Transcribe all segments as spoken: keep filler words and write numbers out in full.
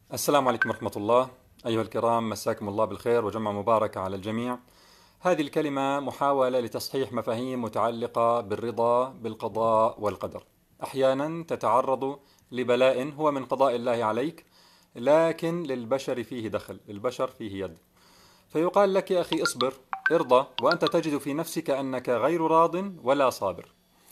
السلام عليكم ورحمة الله. أيها الكرام، مساكم الله بالخير وجمعة مباركة على الجميع. هذه الكلمة محاولة لتصحيح مفاهيم متعلقة بالرضا بالقضاء والقدر. أحيانا تتعرض لبلاء هو من قضاء الله عليك، لكن للبشر فيه دخل، للبشر فيه يد، فيقال لك يا أخي اصبر، ارضى، وأنت تجد في نفسك أنك غير راض ولا صابر.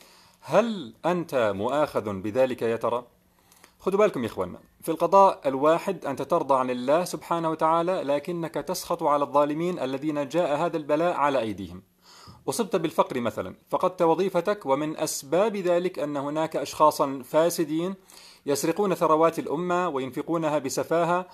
هل أنت مؤاخذ بذلك يا ترى؟ خذوا بالكم يا إخواننا، في القضاء الواحد أنت ترضى عن الله سبحانه وتعالى، لكنك تسخط على الظالمين الذين جاء هذا البلاء على أيديهم. أصبت بالفقر مثلا، فقدت وظيفتك، ومن أسباب ذلك أن هناك أشخاصا فاسدين يسرقون ثروات الأمة وينفقونها بسفاهة،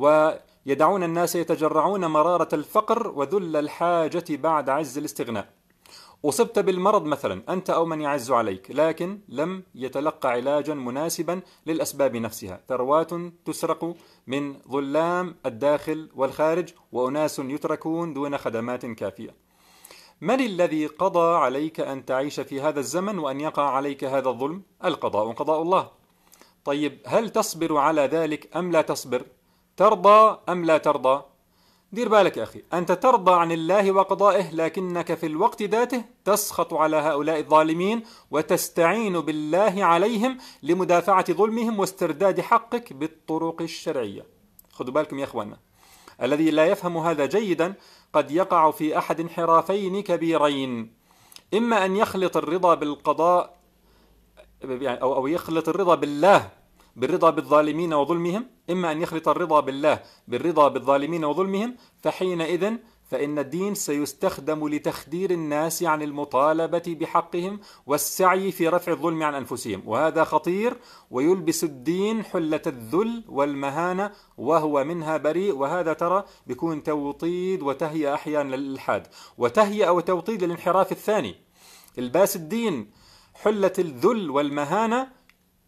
ويدعون الناس يتجرعون مرارة الفقر وذل الحاجة بعد عز الاستغناء. أصبت بالمرض مثلا أنت أو من يعز عليك، لكن لم يتلقى علاجا مناسبا للأسباب نفسها، ثروات تسرق من ظلام الداخل والخارج، وأناس يتركون دون خدمات كافية. من الذي قضى عليك أن تعيش في هذا الزمن وأن يقع عليك هذا الظلم؟ القضاء قضاء الله. طيب، هل تصبر على ذلك أم لا تصبر؟ ترضى أم لا ترضى؟ دير بالك يا أخي، أنت ترضى عن الله وقضائه، لكنك في الوقت ذاته تسخط على هؤلاء الظالمين وتستعين بالله عليهم لمدافعة ظلمهم واسترداد حقك بالطرق الشرعية. خذوا بالكم يا أخوانا، الذي لا يفهم هذا جيدا قد يقع في أحد انحرافين كبيرين: إما أن يخلط الرضا بالقضاء، يعني أو أو يخلط الرضا بالله بالرضا بالظالمين وظلمهم، إما أن يخلط الرضا بالله بالرضا بالظالمين وظلمهم، فحينئذ فإن الدين سيستخدم لتخدير الناس عن المطالبة بحقهم والسعي في رفع الظلم عن أنفسهم، وهذا خطير، ويلبس الدين حلة الذل والمهانة وهو منها بريء. وهذا ترى بيكون توطيد وتهيئة أحيانا للإلحاد، وتهيئة وتوطيد للانحراف الثاني. الباس الدين حلة الذل والمهانة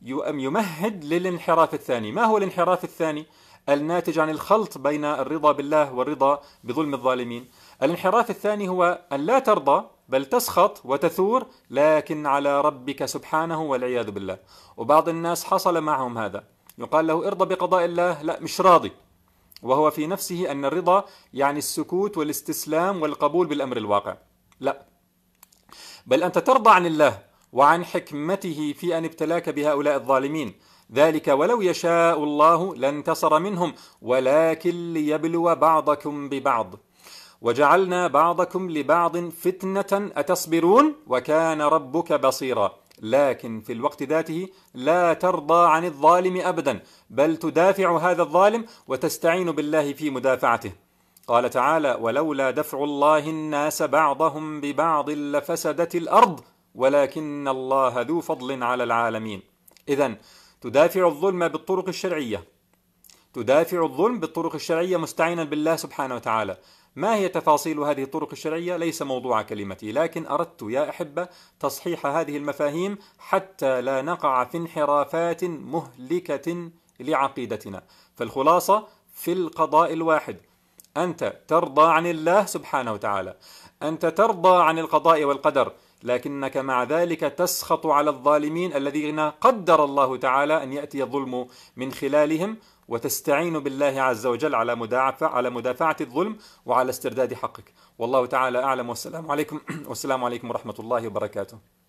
يمهد للانحراف الثاني. ما هو الانحراف الثاني؟ الناتج عن الخلط بين الرضا بالله والرضا بظلم الظالمين. الانحراف الثاني هو أن لا ترضى بل تسخط وتثور، لكن على ربك سبحانه والعياذ بالله. وبعض الناس حصل معهم هذا، يقال له ارضى بقضاء الله، لا مش راضي، وهو في نفسه أن الرضا يعني السكوت والاستسلام والقبول بالأمر الواقع. لا، بل أنت ترضى عن الله وعن حكمته في أن ابتلاك بهؤلاء الظالمين، ذلك ولو يشاء الله لانتصر منهم، ولكن ليبلو بعضكم ببعض، وجعلنا بعضكم لبعض فتنة أتصبرون وكان ربك بصيرا. لكن في الوقت ذاته لا ترضى عن الظالم أبدا، بل تدافع هذا الظالم وتستعين بالله في مدافعته. قال تعالى: ولولا دفع الله الناس بعضهم ببعض لفسدت الأرض ولكن الله ذو فضل على العالمين. إذن تدافع الظلم بالطرق الشرعية، تدافع الظلم بالطرق الشرعية مستعينا بالله سبحانه وتعالى. ما هي تفاصيل هذه الطرق الشرعية؟ ليس موضوع كلمتي، لكن أردت يا أحبة تصحيح هذه المفاهيم حتى لا نقع في انحرافات مهلكة لعقيدتنا. فالخلاصة في القضاء الواحد: أنت ترضى عن الله سبحانه وتعالى، أنت ترضى عن القضاء والقدر، لكنك مع ذلك تسخط على الظالمين الذين قدر الله تعالى أن يأتي الظلم من خلالهم، وتستعين بالله عز وجل على مدافعة على مدافعة الظلم وعلى استرداد حقك. والله تعالى أعلم، والسلام عليكم والسلام عليكم ورحمة الله وبركاته.